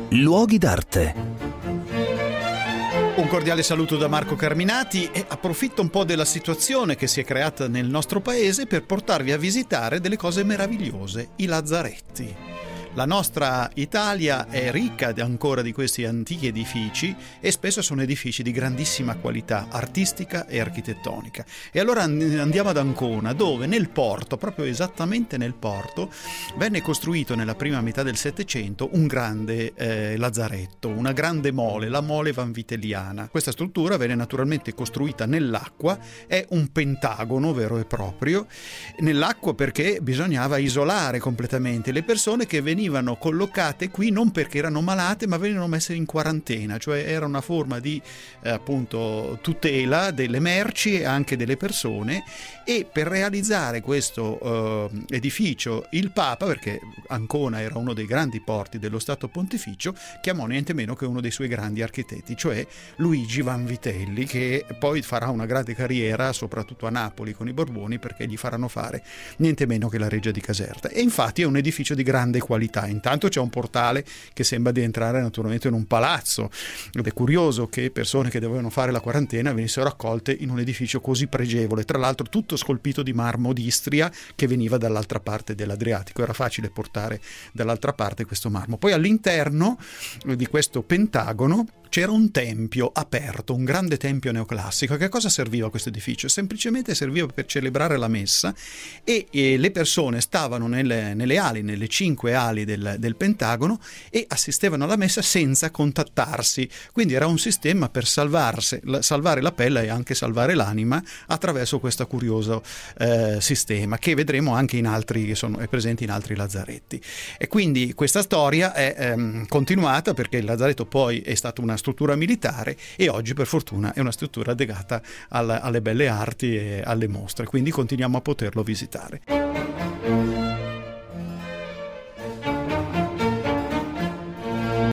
Luoghi d'arte. Un cordiale saluto da Marco Carminati e approfitto un po' della situazione che si è creata nel nostro paese per portarvi a visitare delle cose meravigliose, i lazzaretti. La nostra Italia è ricca ancora di questi antichi edifici e spesso sono edifici di grandissima qualità artistica e architettonica. E allora andiamo ad Ancona, dove nel porto, proprio esattamente nel porto, venne costruito nella prima metà del Settecento un grande lazzaretto, una grande mole, la mole vanvitelliana. Questa struttura venne naturalmente costruita nell'acqua, è un pentagono vero e proprio, nell'acqua perché bisognava isolare completamente le persone che venivano collocate qui non perché erano malate, ma venivano messe in quarantena, cioè era una forma di appunto tutela delle merci e anche delle persone. E per realizzare questo edificio il Papa, perché Ancona era uno dei grandi porti dello Stato Pontificio, chiamò niente meno che uno dei suoi grandi architetti, cioè Luigi Vanvitelli, che poi farà una grande carriera soprattutto a Napoli con i Borboni, perché gli faranno fare niente meno che la Reggia di Caserta. E infatti è un edificio di grande qualità. Intanto c'è un portale che sembra di entrare naturalmente in un palazzo, ed è curioso che persone che dovevano fare la quarantena venissero accolte in un edificio così pregevole, tra l'altro tutto scolpito di marmo d'Istria che veniva dall'altra parte dell'Adriatico, era facile portare dall'altra parte questo marmo. Poi all'interno di questo pentagono c'era un tempio aperto, un grande tempio neoclassico. A che cosa serviva questo edificio? Semplicemente serviva per celebrare la messa e le persone stavano nelle ali, nelle 5 ali del pentagono e assistevano alla messa senza contattarsi. Quindi era un sistema per salvare la pelle e anche salvare l'anima attraverso questo curioso sistema che vedremo anche è presente in altri lazzaretti. E quindi questa storia è continuata, perché il lazzaretto poi è stata una struttura militare e oggi per fortuna è una struttura legata alle belle arti e alle mostre, quindi continuiamo a poterlo visitare.